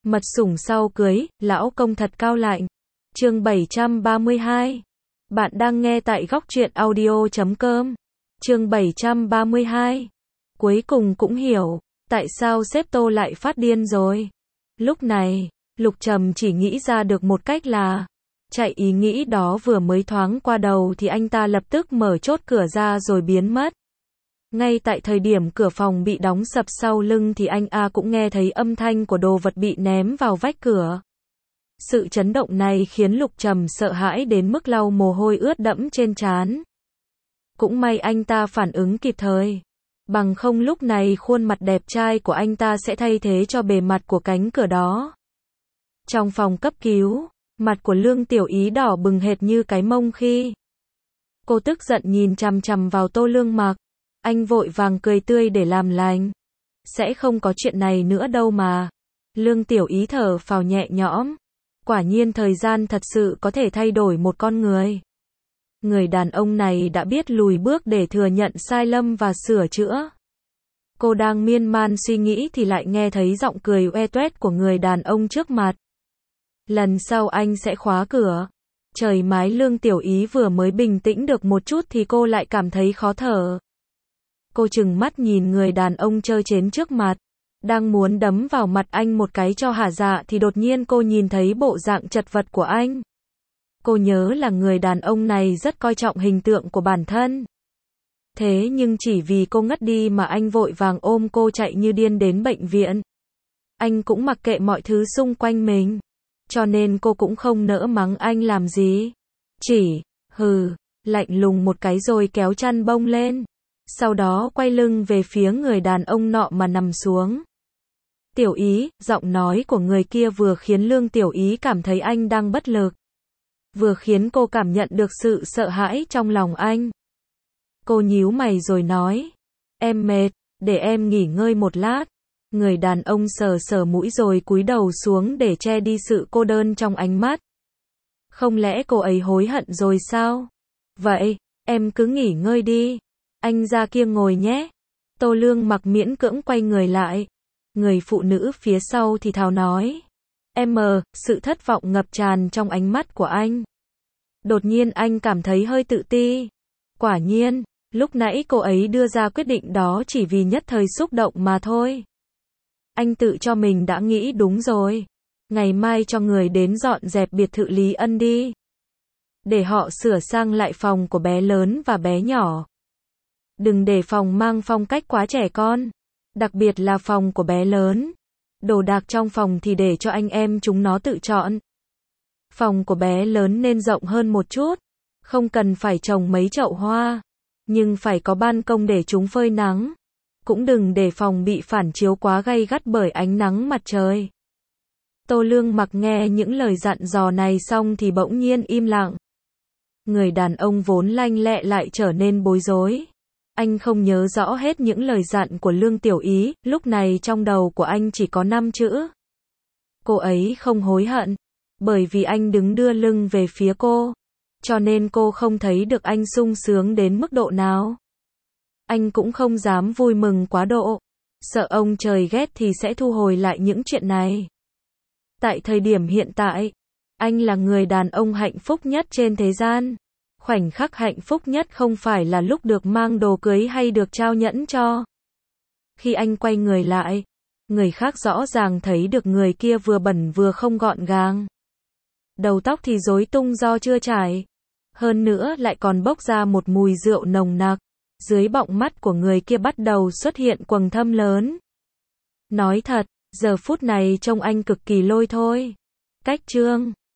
Mật sủng sau cưới, lão công thật cao lạnh. Chương 732. Bạn đang nghe tại góc truyện audio.com. Chương 732. Cuối cùng cũng hiểu, tại sao sếp Tô lại phát điên rồi. Lúc này, Lục Trầm chỉ nghĩ ra được một cách là chạy. Ý nghĩ đó vừa mới thoáng qua đầu thì anh ta lập tức mở chốt cửa ra rồi biến mất. Ngay tại thời điểm cửa phòng bị đóng sập sau lưng thì anh cũng nghe thấy âm thanh của đồ vật bị ném vào vách cửa. Sự chấn động này khiến Lục Trầm sợ hãi đến mức lau mồ hôi ướt đẫm trên trán. Cũng may anh ta phản ứng kịp thời. Bằng không lúc này khuôn mặt đẹp trai của anh ta sẽ thay thế cho bề mặt của cánh cửa đó. Trong phòng cấp cứu, mặt của Lương Tiểu Ý đỏ bừng hệt như cái mông khi cô tức giận nhìn chằm chằm vào Tô Lương Mặc. Anh vội vàng cười tươi để làm lành. Sẽ không có chuyện này nữa đâu mà. Lương Tiểu Ý thở phào nhẹ nhõm. Quả nhiên thời gian thật sự có thể thay đổi một con người. Người đàn ông này đã biết lùi bước để thừa nhận sai lầm và sửa chữa. Cô đang miên man suy nghĩ thì lại nghe thấy giọng cười oe toét của người đàn ông trước mặt. Lần sau anh sẽ khóa cửa. Trời mái Lương Tiểu Ý vừa mới bình tĩnh được một chút thì cô lại cảm thấy khó thở. Cô trừng mắt nhìn người đàn ông trơ trến trước mặt. Đang muốn đấm vào mặt anh một cái cho hả dạ thì đột nhiên cô nhìn thấy bộ dạng chật vật của anh. Cô nhớ là người đàn ông này rất coi trọng hình tượng của bản thân. Thế nhưng chỉ vì cô ngất đi mà anh vội vàng ôm cô chạy như điên đến bệnh viện. Anh cũng mặc kệ mọi thứ xung quanh mình. Cho nên cô cũng không nỡ mắng anh làm gì. Chỉ, lạnh lùng một cái rồi kéo chăn bông lên. Sau đó quay lưng về phía người đàn ông nọ mà nằm xuống. Tiểu Ý, giọng nói của người kia vừa khiến Lương Tiểu Ý cảm thấy anh đang bất lực. Vừa khiến cô cảm nhận được sự sợ hãi trong lòng anh. Cô nhíu mày rồi nói. Em mệt, để em nghỉ ngơi một lát. Người đàn ông sờ sờ mũi rồi cúi đầu xuống để che đi sự cô đơn trong ánh mắt. Không lẽ cô ấy hối hận rồi sao? Vậy, em cứ nghỉ ngơi đi. Anh ra kia ngồi nhé. Tô Lương Mặc miễn cưỡng quay người lại. Người phụ nữ phía sau thì thào nói. Sự thất vọng ngập tràn trong ánh mắt của anh. Đột nhiên anh cảm thấy hơi tự ti. Quả nhiên, lúc nãy cô ấy đưa ra quyết định đó chỉ vì nhất thời xúc động mà thôi. Anh tự cho mình đã nghĩ đúng rồi. Ngày mai cho người đến dọn dẹp biệt thự Lý Ân đi. Để họ sửa sang lại phòng của bé lớn và bé nhỏ. Đừng để phòng mang phong cách quá trẻ con. Đặc biệt là phòng của bé lớn. Đồ đạc trong phòng thì để cho anh em chúng nó tự chọn. Phòng của bé lớn nên rộng hơn một chút. Không cần phải trồng mấy chậu hoa. Nhưng phải có ban công để chúng phơi nắng. Cũng đừng để phòng bị phản chiếu quá gay gắt bởi ánh nắng mặt trời. Tô Lương Mặc nghe những lời dặn dò này xong thì bỗng nhiên im lặng. Người đàn ông vốn lanh lẹ lại trở nên bối rối. Anh không nhớ rõ hết những lời dặn của Lương Tiểu Ý, lúc này trong đầu của anh chỉ có 5 chữ. Cô ấy không hối hận, bởi vì anh đứng đưa lưng về phía cô, cho nên cô không thấy được anh sung sướng đến mức độ nào. Anh cũng không dám vui mừng quá độ, sợ ông trời ghét thì sẽ thu hồi lại những chuyện này. Tại thời điểm hiện tại, anh là người đàn ông hạnh phúc nhất trên thế gian. Khoảnh khắc hạnh phúc nhất không phải là lúc được mang đồ cưới hay được trao nhẫn cho. Khi anh quay người lại, người khác rõ ràng thấy được người kia vừa bẩn vừa không gọn gàng. Đầu tóc thì rối tung do chưa chải. Hơn nữa lại còn bốc ra một mùi rượu nồng nặc. Dưới bọng mắt của người kia bắt đầu xuất hiện quầng thâm lớn. Nói thật, giờ phút này trông anh cực kỳ lôi thôi. Cách chương